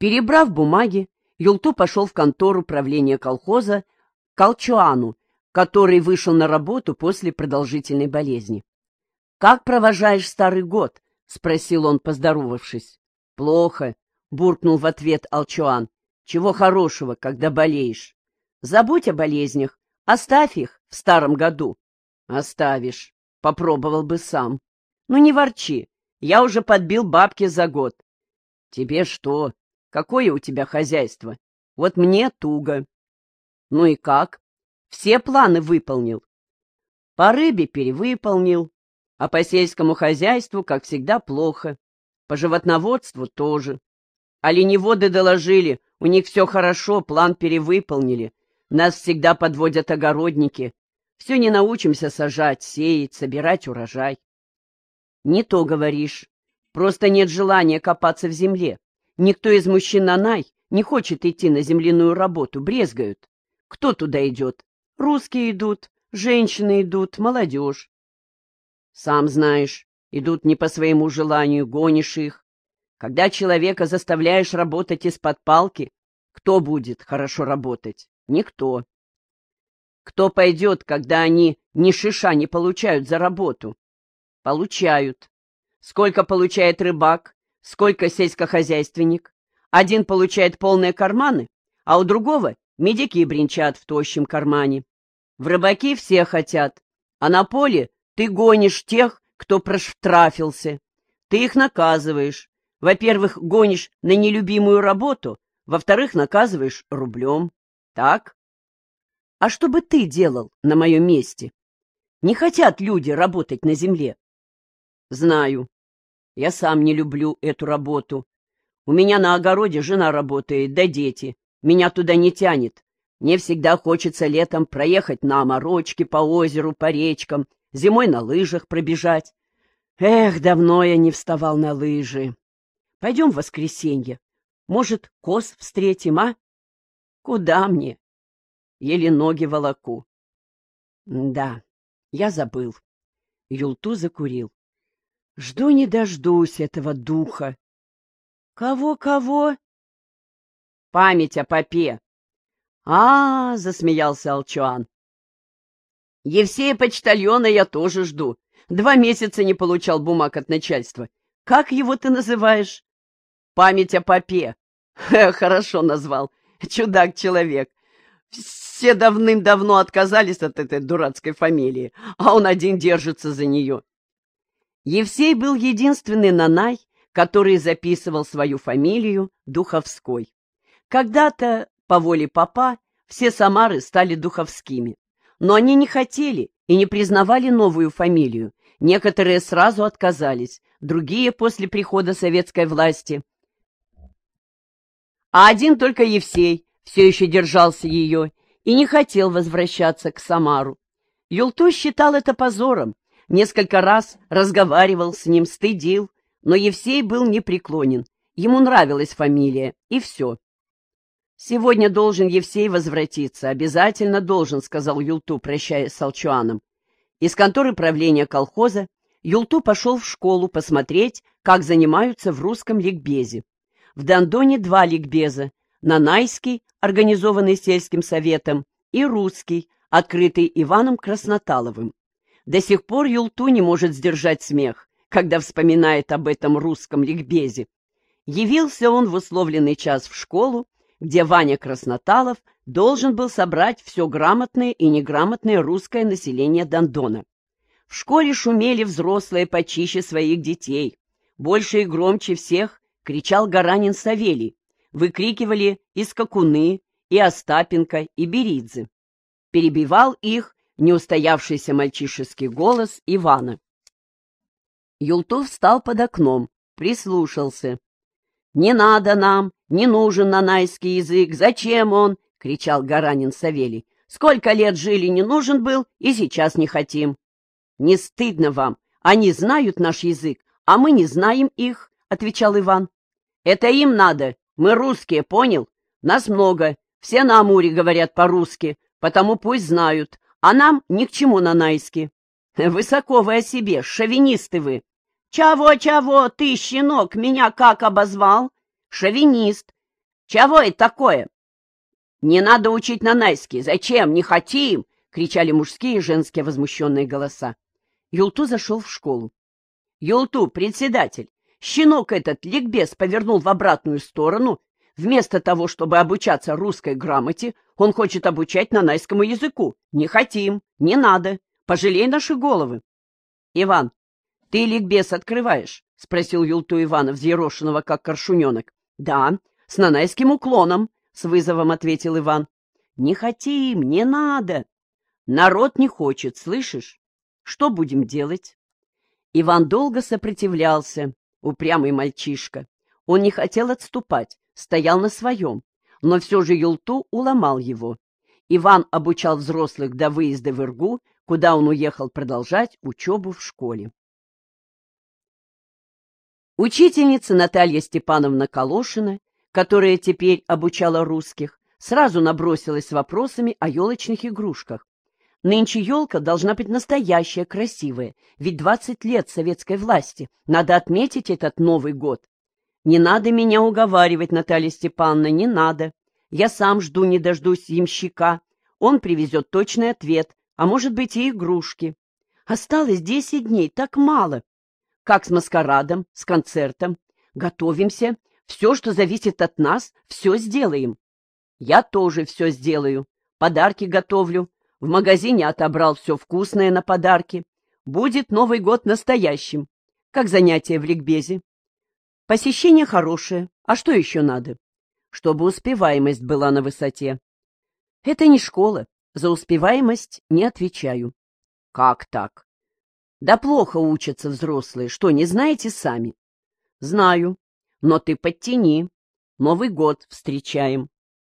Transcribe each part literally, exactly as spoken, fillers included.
Перебрав бумаги, Юлту пошел в контору правления колхоза к Алчуану, который вышел на работу после продолжительной болезни. — Как провожаешь старый год? — спросил он, поздоровавшись. — Плохо, — буркнул в ответ Алчуан. — Чего хорошего, когда болеешь? Забудь о болезнях, оставь их в старом году. — Оставишь. Попробовал бы сам. — Ну не ворчи, я уже подбил бабки за год. — Тебе что? Какое у тебя хозяйство? Вот мне туго. — Ну и как? Все планы выполнил. По рыбе перевыполнил, а по сельскому хозяйству, как всегда, плохо. По животноводству тоже. Оленеводы доложили, у них все хорошо, план перевыполнили. Нас всегда подводят огородники. Все не научимся сажать, сеять, собирать урожай. Не то говоришь. Просто нет желания копаться в земле. Никто из мужчин Нанай не хочет идти на земляную работу, брезгают. Кто туда идет? Русские идут, женщины идут, молодежь. Сам знаешь, идут не по своему желанию, гонишь их. Когда человека заставляешь работать из-под палки, кто будет хорошо работать? Никто. Кто пойдет, когда они ни шиша не получают за работу? Получают. Сколько получает рыбак, сколько сельскохозяйственник? Один получает полные карманы, а у другого медики бренчат в тощем кармане. В рыбаки все хотят, а на поле ты гонишь тех, кто проштрафился. Ты их наказываешь. Во-первых, гонишь на нелюбимую работу, во-вторых, наказываешь рублем. Так? А что бы ты делал на моем месте? Не хотят люди работать на земле. Знаю. Я сам не люблю эту работу. У меня на огороде жена работает, да дети. Меня туда не тянет. Мне всегда хочется летом проехать на оморочке по озеру, по речкам, зимой на лыжах пробежать. Эх, давно я не вставал на лыжи. Пойдем в воскресенье. Может, коз встретим, а? Куда мне? Еле ноги волоку. Да, я забыл. Юлту закурил. Жду не дождусь этого духа. Кого-кого? Память о попе. А, засмеялся Алчуан. Евсея почтальона я тоже жду. Два месяца не получал бумаг от начальства. Как его ты называешь? Память о попе. Хорошо назвал. Чудак-человек. Все давным-давно отказались от этой дурацкой фамилии, а он один держится за нее. Евсей был единственный Нанай, который записывал свою фамилию Духовской. Когда-то, по воле попа, все самары стали духовскими, но они не хотели и не признавали новую фамилию. Некоторые сразу отказались, другие после прихода советской власти. А один только Евсей все еще держался ее и не хотел возвращаться к Самару. Юлту считал это позором, несколько раз разговаривал с ним, стыдил, но Евсей был непреклонен, ему нравилась фамилия, и все. «Сегодня должен Евсей возвратиться, обязательно должен», — сказал Юлту, прощаясь с Алчуаном. Из конторы правления колхоза Юлту пошел в школу посмотреть, как занимаются в русском ликбезе. В Дондоне два ликбеза — Нанайский, организованный сельским советом, и русский, открытый Иваном Красноталовым. До сих пор Юлту не может сдержать смех, когда вспоминает об этом русском ликбезе. Явился он в условленный час в школу, где Ваня Красноталов должен был собрать все грамотное и неграмотное русское население Дондона. В школе шумели взрослые почище своих детей. Больше и громче всех кричал Гаранин Савелий. Выкрикивали и Скакуны, и Остапенко, и Беридзе. Перебивал их неустоявшийся мальчишеский голос Ивана. Юлту встал под окном, прислушался. «Не надо нам, не нужен нанайский язык, зачем он?» — кричал Гаранин Савелий. «Сколько лет жили, не нужен был, и сейчас не хотим». «Не стыдно вам, они знают наш язык, а мы не знаем их», — отвечал Иван. «Это им надо, мы русские, понял? Нас много, все на Амуре говорят по-русски, потому пусть знают, а нам ни к чему нанайски». «Высоко вы о себе, шовинисты вы». «Чего-чего, ты, щенок, меня как обозвал?» «Шовинист. Чего это такое? Не надо учить нанайский. Зачем? Не хотим! Кричали мужские и женские возмущенные голоса. Юлту зашел в школу. Юлту, председатель, щенок этот, ликбез, повернул в обратную сторону. Вместо того, чтобы обучаться русской грамоте, он хочет обучать нанайскому языку. Не хотим, не надо. Пожалей наши головы. Иван, ты ликбез открываешь? — спросил Юлту Ивана, взъерошенного, как коршуненок. — Да, с нанайским уклоном, — с вызовом ответил Иван. — Не хотим, не надо. Народ не хочет, слышишь? Что будем делать? Иван долго сопротивлялся, упрямый мальчишка. Он не хотел отступать, стоял на своем, но все же Юлту уломал его. Иван обучал взрослых до выезда в Иргу, куда он уехал продолжать учебу в школе. Учительница Наталья Степановна Калошина, которая теперь обучала русских, сразу набросилась с вопросами о елочных игрушках. Нынче елка должна быть настоящая, красивая, ведь двадцать лет советской власти. Надо отметить этот Новый год. Не надо меня уговаривать, Наталья Степановна, не надо. Я сам жду не дождусь ямщика. Он привезет точный ответ, а может быть и игрушки. Осталось десять дней, так мало. Как с маскарадом, с концертом? Готовимся. Все, что зависит от нас, все сделаем. Я тоже все сделаю. Подарки готовлю. В магазине отобрал все вкусное на подарки. Будет Новый год настоящим. Как занятие в ликбезе. Посещение хорошее. А что еще надо? Чтобы успеваемость была на высоте. Это не школа. За успеваемость не отвечаю. Как так? Да плохо учатся взрослые. Что, не знаете сами? Знаю. Но ты подтяни. Новый год встречаем.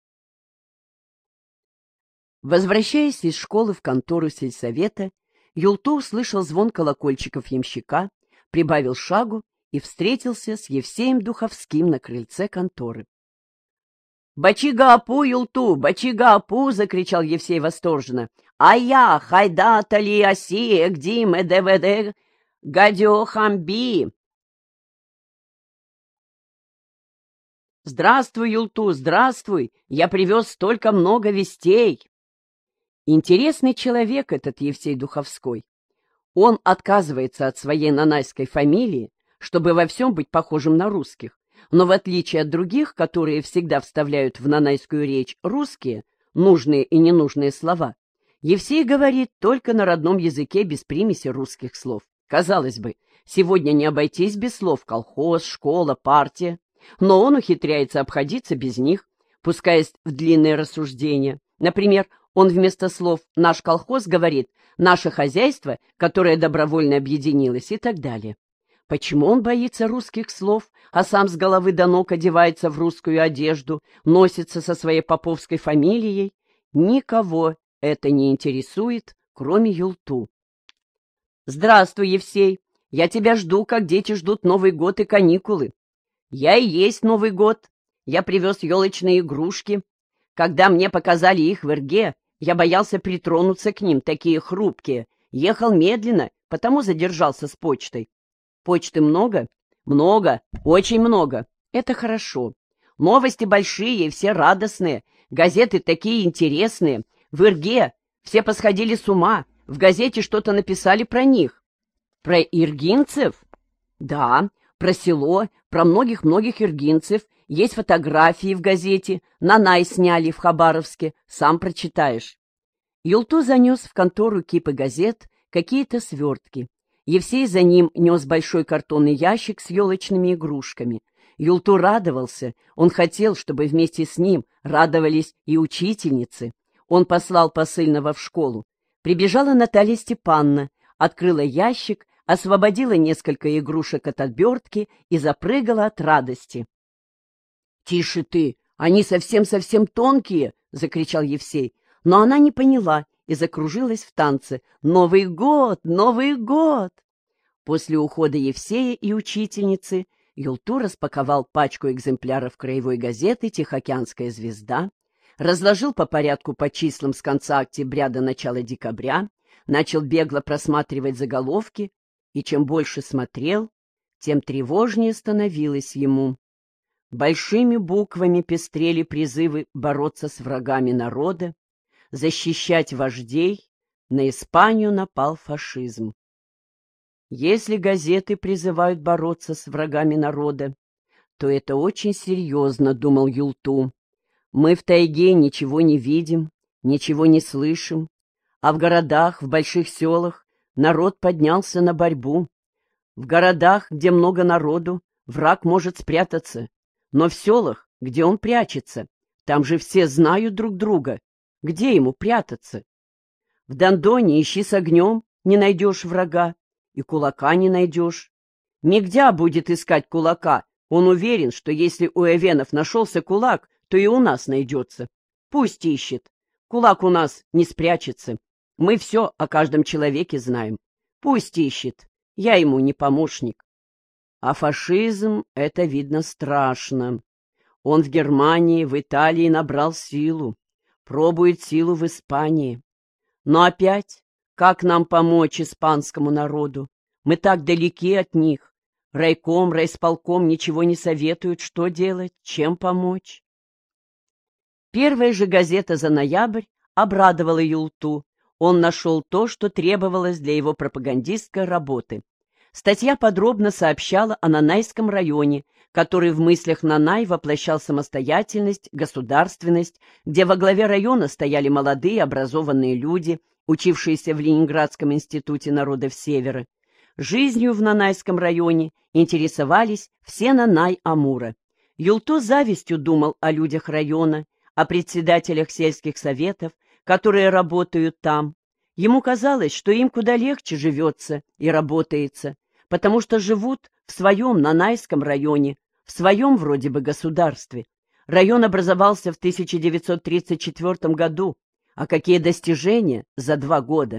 Возвращаясь из школы в контору сельсовета, Юлту услышал звон колокольчиков ямщика, прибавил шагу и встретился с Евсеем Духовским на крыльце конторы. «Бачига-апу, Юлту! Бачига-апу!» — закричал Евсей восторженно. «А я, хайда тали аси, эгдим, эдеведе, гадио хамби!» «Здравствуй, Юлту, здравствуй! Я привез столько много вестей!» Интересный человек этот Евсей Духовской. Он отказывается от своей нанайской фамилии, чтобы во всем быть похожим на русских, но в отличие от других, которые всегда вставляют в нанайскую речь русские, нужные и ненужные слова, Евсей говорит только на родном языке без примеси русских слов. Казалось бы, сегодня не обойтись без слов колхоз, школа, партия, но он ухитряется обходиться без них, пускаясь в длинные рассуждения. Например, он вместо слов «наш колхоз» говорит «наше хозяйство, которое добровольно объединилось» и так далее. Почему он боится русских слов, а сам с головы до ног одевается в русскую одежду, носится со своей поповской фамилией? Никого это не интересует, кроме Юлту. «Здравствуй, Евсей! Я тебя жду, как дети ждут Новый год и каникулы. Я и есть Новый год. Я привез елочные игрушки. Когда мне показали их в Ирге, я боялся притронуться к ним, такие хрупкие. Ехал медленно, потому задержался с почтой. Почты много? Много, очень много. Это хорошо. Новости большие, все радостные. Газеты такие интересные. В Ирге все посходили с ума. В газете что-то написали про них. Про иргинцев? Да, про село, про многих-многих иргинцев. Есть фотографии в газете. Нанай сняли в Хабаровске. Сам прочитаешь. Юлту занес в контору кипы газет, какие-то свертки. Евсей за ним нес большой картонный ящик с елочными игрушками. Юлту радовался. Он хотел, чтобы вместе с ним радовались и учительницы. Он послал посыльного в школу. Прибежала Наталья Степановна, открыла ящик, освободила несколько игрушек от отбертки и запрыгала от радости. — Тише ты! Они совсем-совсем тонкие! — закричал Евсей. Но она не поняла и закружилась в танце. «Новый год! Новый год!» После ухода Евсея и учительницы Юлту распаковал пачку экземпляров краевой газеты «Тихоокеанская звезда», разложил по порядку по числам с конца октября до начала декабря, начал бегло просматривать заголовки, и чем больше смотрел, тем тревожнее становилось ему. Большими буквами пестрели призывы бороться с врагами народа, защищать вождей. На Испанию напал фашизм. Если газеты призывают бороться с врагами народа, то это очень серьезно, думал Юлту. Мы в тайге ничего не видим, ничего не слышим, а в городах, в больших селах народ поднялся на борьбу. В городах, где много народу, враг может спрятаться, но в селах, где он прячется, там же все знают друг друга. Где ему прятаться? В Дондоне ищи с огнем, не найдешь врага, и кулака не найдешь. Мигдя будет искать кулака, он уверен, что если у эвенов нашелся кулак, то и у нас найдется. Пусть ищет. Кулак у нас не спрячется. Мы все о каждом человеке знаем. Пусть ищет. Я ему не помощник. А фашизм — это, видно, страшно. Он в Германии, в Италии набрал силу. Пробует силу в Испании. Но опять, как нам помочь испанскому народу? Мы так далеки от них. Райком, райисполком ничего не советуют, что делать, чем помочь. Первая же газета за ноябрь обрадовала Юлту. Он нашел то, что требовалось для его пропагандистской работы. Статья подробно сообщала о Нанайском районе, который в мыслях Нанай воплощал самостоятельность, государственность, где во главе района стояли молодые образованные люди, учившиеся в Ленинградском институте народов Севера. Жизнью в Нанайском районе интересовались все Нанай-Амура. Юлту с завистью думал о людях района, о председателях сельских советов, которые работают там. Ему казалось, что им куда легче живется и работается, потому что живут в своем Нанайском районе, в своем вроде бы государстве. Район образовался в тысяча девятьсот тридцать четвёртом году, а какие достижения за два года!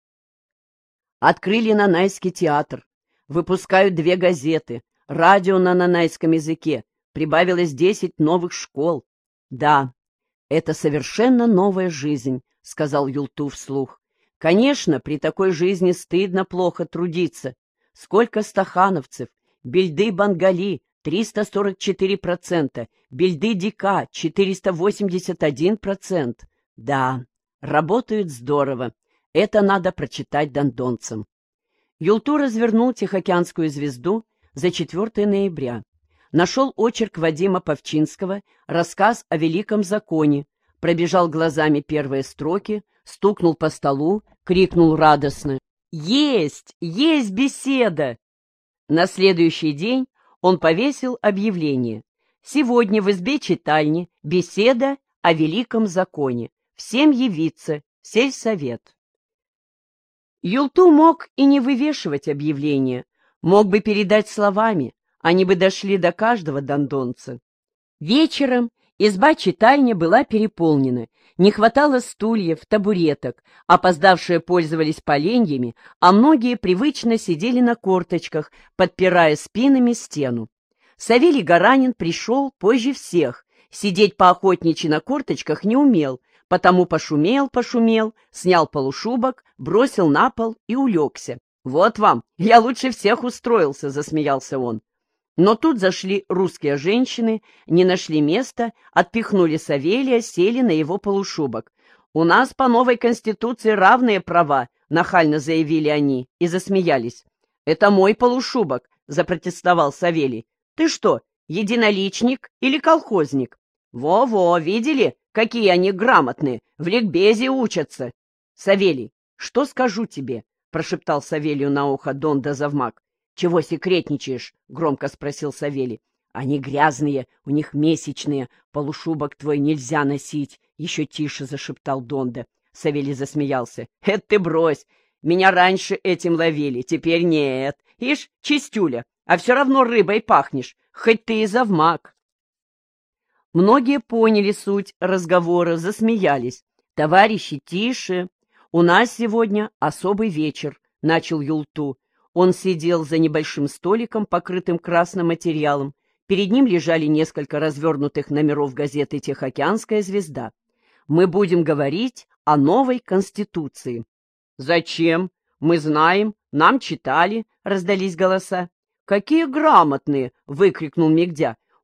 Открыли Нанайский театр, выпускают две газеты, радио на нанайском языке, прибавилось десять новых школ. Да, это совершенно новая жизнь, сказал Юлту вслух. Конечно, при такой жизни стыдно плохо трудиться. Сколько стахановцев, Бельды-Бангали — триста сорок четыре процента, Бельды-Дика — четыреста восемьдесят один процент. Да, работают здорово. Это надо прочитать дондонцам. Юлту развернул «Тихоокеанскую звезду» за четвёртое ноября. Нашел очерк Вадима Павчинского, рассказ о Великом законе, пробежал глазами первые строки, стукнул по столу, крикнул радостно: «Есть! Есть беседа!» На следующий день он повесил объявление: «Сегодня в избе-читальне беседа о Великом законе. Всем явиться, сельсовет». Юлту мог и не вывешивать объявление, мог бы передать словами, они бы дошли до каждого дондонца. Вечером изба-читальня была переполнена, не хватало стульев, табуреток, опоздавшие пользовались поленьями, а многие привычно сидели на корточках, подпирая спинами стену. Савелий Гаранин пришел позже всех, сидеть поохотничьи на корточках не умел, потому пошумел, пошумел, снял полушубок, бросил на пол и улегся. «Вот вам, я лучше всех устроился», — засмеялся он. Но тут зашли русские женщины, не нашли места, отпихнули Савелия, сели на его полушубок. «У нас по новой конституции равные права», — нахально заявили они и засмеялись. «Это мой полушубок», — запротестовал Савелий. «Ты что, единоличник или колхозник?» «Во-во, видели, какие они грамотные, в ликбезе учатся». «Савелий, что скажу тебе?» — прошептал Савелию на ухо Донда завмак. «Чего секретничаешь?» — громко спросил Савелий. «Они грязные, у них месячные, полушубок твой нельзя носить», — еще тише зашептал Донда. Савелий засмеялся. «Это ты брось, меня раньше этим ловили, теперь нет. Ишь, чистюля, а все равно рыбой пахнешь, хоть ты и завмак». Многие поняли суть разговора, засмеялись. «Товарищи, тише! У нас сегодня особый вечер», — начал Юлту. Он сидел за небольшим столиком, покрытым красным материалом. Перед ним лежали несколько развернутых номеров газеты «Тихоокеанская звезда». «Мы будем говорить о новой Конституции». «Зачем? Мы знаем, нам читали», — раздались голоса. «Какие грамотные!» — выкрикнул Мигдя.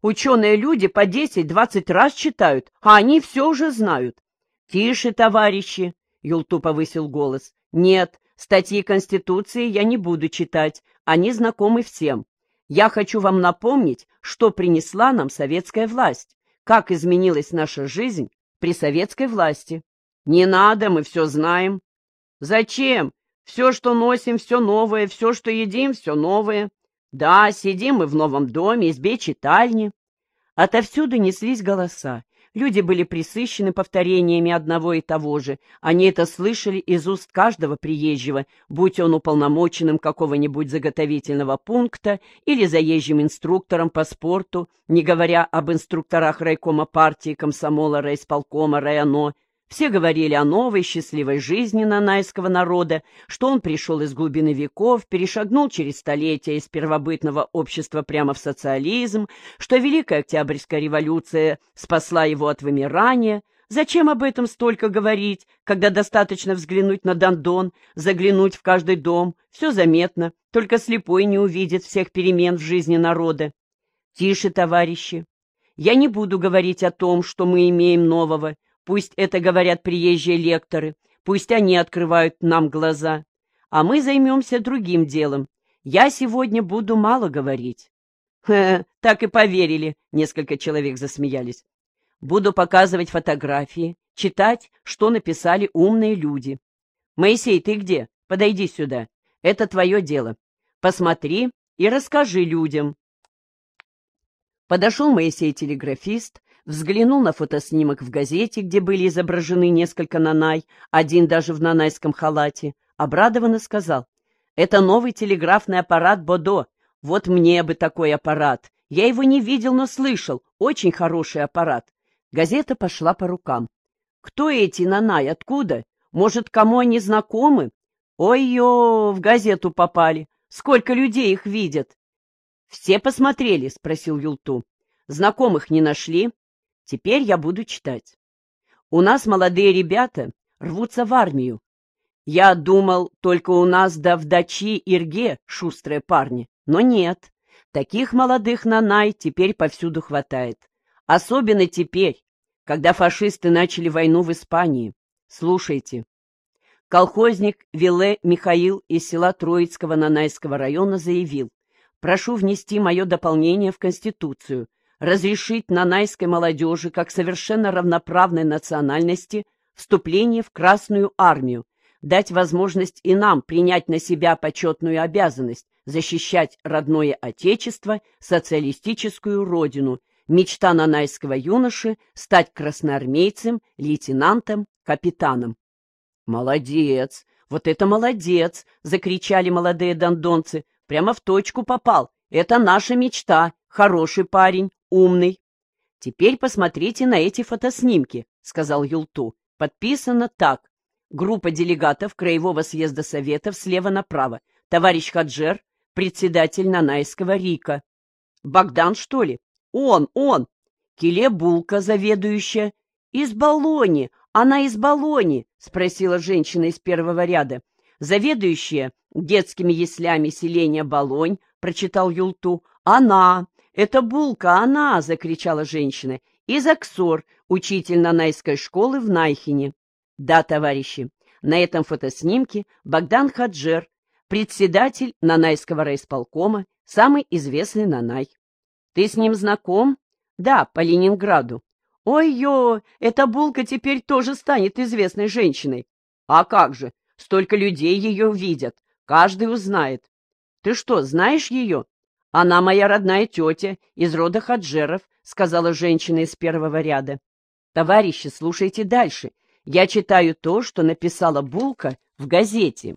Ученые люди по десять-двадцать раз читают, а они все уже знают. Тише, товарищи, Юлту повысил голос. Нет, статьи Конституции я не буду читать, они знакомы всем. Я хочу вам напомнить, что принесла нам советская власть, как изменилась наша жизнь при советской власти. Не надо, мы все знаем. Зачем? Все, что носим, все новое, все, что едим, все новое. Да, сидим мы в новом доме, избе читальни. Отовсюду неслись голоса. Люди были пресыщены повторениями одного и того же. Они это слышали из уст каждого приезжего, будь он уполномоченным какого-нибудь заготовительного пункта или заезжим инструктором по спорту, не говоря об инструкторах райкома партии, комсомола, райисполкома, районо. Все говорили о новой счастливой жизни нанайского народа, что он пришел из глубины веков, перешагнул через столетия из первобытного общества прямо в социализм, что Великая Октябрьская революция спасла его от вымирания. Зачем об этом столько говорить, когда достаточно взглянуть на Дондон, заглянуть в каждый дом, все заметно, только слепой не увидит всех перемен в жизни народа. Тише, товарищи, я не буду говорить о том, что мы имеем нового. Пусть это говорят приезжие лекторы, пусть они открывают нам глаза. А мы займемся другим делом. Я сегодня буду мало говорить. Хе, так и поверили, несколько человек засмеялись. Буду показывать фотографии, читать, что написали умные люди. Моисей, ты где? Подойди сюда. Это твое дело. Посмотри и расскажи людям. Подошел Моисей-телеграфист, взглянул на фотоснимок в газете, где были изображены несколько нанай, один даже в нанайском халате, обрадованно сказал: «Это новый телеграфный аппарат Бодо. Вот мне бы такой аппарат. Я его не видел, но слышал. Очень хороший аппарат». Газета пошла по рукам. «Кто эти нанай? Откуда? Может, кому они знакомы? Ой-ё, в газету попали. Сколько людей их видят?» «Все посмотрели?» — спросил Юлту. «Знакомых не нашли? Теперь я буду читать. У нас молодые ребята рвутся в армию. Я думал, только у нас да в Дачи, Ирге шустрые парни, но нет. Таких молодых нанай теперь повсюду хватает. Особенно теперь, когда фашисты начали войну в Испании. Слушайте». Колхозник Виле Михаил из села Троицкого Нанайского района заявил: «Прошу внести мое дополнение в Конституцию, разрешить нанайской молодежи как совершенно равноправной национальности вступление в Красную армию, дать возможность и нам принять на себя почетную обязанность защищать родное отечество, социалистическую родину, мечта нанайского юноши стать красноармейцем, лейтенантом, капитаном». «Молодец! Вот это молодец!» — закричали молодые дондонцы. «Прямо в точку попал. Это наша мечта. Хороший парень, умный». «Теперь посмотрите на эти фотоснимки», — сказал Юлту. «Подписано так. Группа делегатов Краевого съезда Советов слева направо. Товарищ Хаджер, председатель Нанайского РИКа». «Богдан, что ли?» «Он, он!» «Киле Булка, заведующая». «Из Болони! Она из Болони!» — спросила женщина из первого ряда. «Заведующая детскими яслями селения Болонь», — прочитал Юлту. «Она! Это Булка, она!» — закричала женщина. «Из Аксор, учитель нанайской школы в Найхине». «Да, товарищи, на этом фотоснимке Богдан Хаджер, председатель Нанайского райисполкома, самый известный нанай». «Ты с ним знаком?» «Да, по Ленинграду». «Ой-ё, эта Булка теперь тоже станет известной женщиной». «А как же, столько людей ее видят, каждый узнает». «Ты что, знаешь ее?» «Она моя родная тетя, из рода Хаджеров», — сказала женщина из первого ряда. «Товарищи, слушайте дальше. Я читаю то, что написала Булка в газете».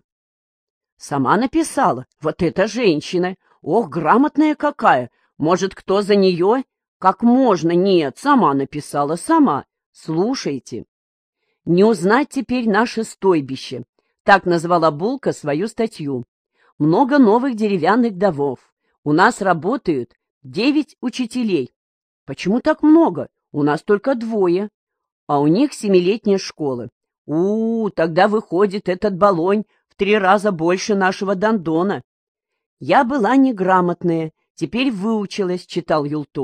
«Сама написала? Вот эта женщина! Ох, грамотная какая! Может, кто за нее?» «Как можно? Нет, сама написала, сама. Слушайте. Не узнать теперь наше стойбище». Так назвала Булка свою статью. «Много новых деревянных домов. У нас работают девять учителей». «Почему так много? У нас только двое. А у них семилетняя школа. У, -у тогда выходит этот Болонь в три раза больше нашего Дондона». «Я была неграмотная, теперь выучилась», — читал Юлту.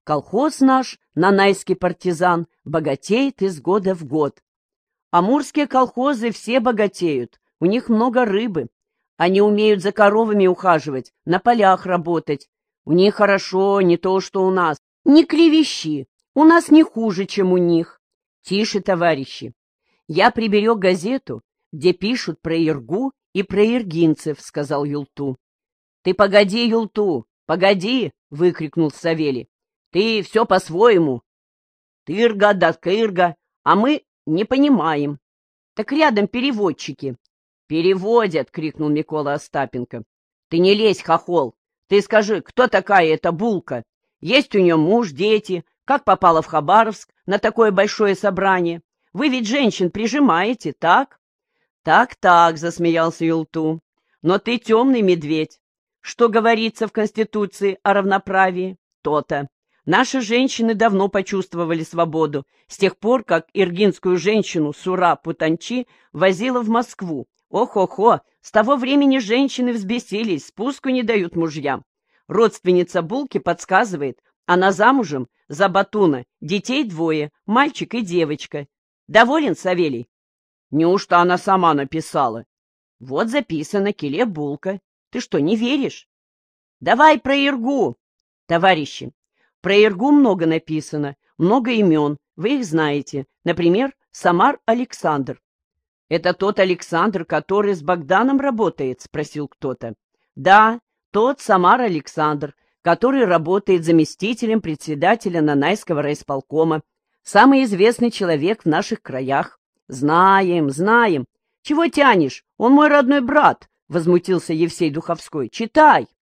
Колхоз наш, нанайский партизан, богатеет из года в год. Амурские колхозы все богатеют, у них много рыбы. Они умеют за коровами ухаживать, на полях работать. У них хорошо, не то что у нас. Не клевещи, у нас не хуже, чем у них. Тише, товарищи. Я приберег газету, где пишут про Иргу и про иргинцев, — сказал Юлту. — Ты погоди, Юлту, погоди, — выкрикнул Савелий. — Ты все по-своему. Тырга да кырга, а мы не понимаем. Так рядом переводчики. — Переводят, — крикнул Микола Остапенко. — Ты не лезь, хохол. Ты скажи, кто такая эта Булка? Есть у нее муж, дети. Как попала в Хабаровск на такое большое собрание? Вы ведь женщин прижимаете, так? Так, так, — засмеялся Юлту. Но ты темный медведь. Что говорится в Конституции о равноправии? То-то. Наши женщины давно почувствовали свободу, с тех пор, как иргинскую женщину Сура Путанчи возила в Москву. Ох-охо, с того времени женщины взбесились, спуску не дают мужьям. Родственница Булки подсказывает, она замужем за Батуна, детей двое, мальчик и девочка. Доволен, Савелий? Неужто она сама написала? Вот записано, Келе Булка. Ты что, не веришь? Давай про Иргу. Товарищи, про Иргу много написано, много имен, вы их знаете. Например, Самар Александр. Это тот Александр, который с Богданом работает, спросил кто-то. Да, тот Самар Александр, который работает заместителем председателя Нанайского райисполкома. Самый известный человек в наших краях. Знаем, знаем. Чего тянешь? Он мой родной брат, — возмутился Евсей Духовской. Читай.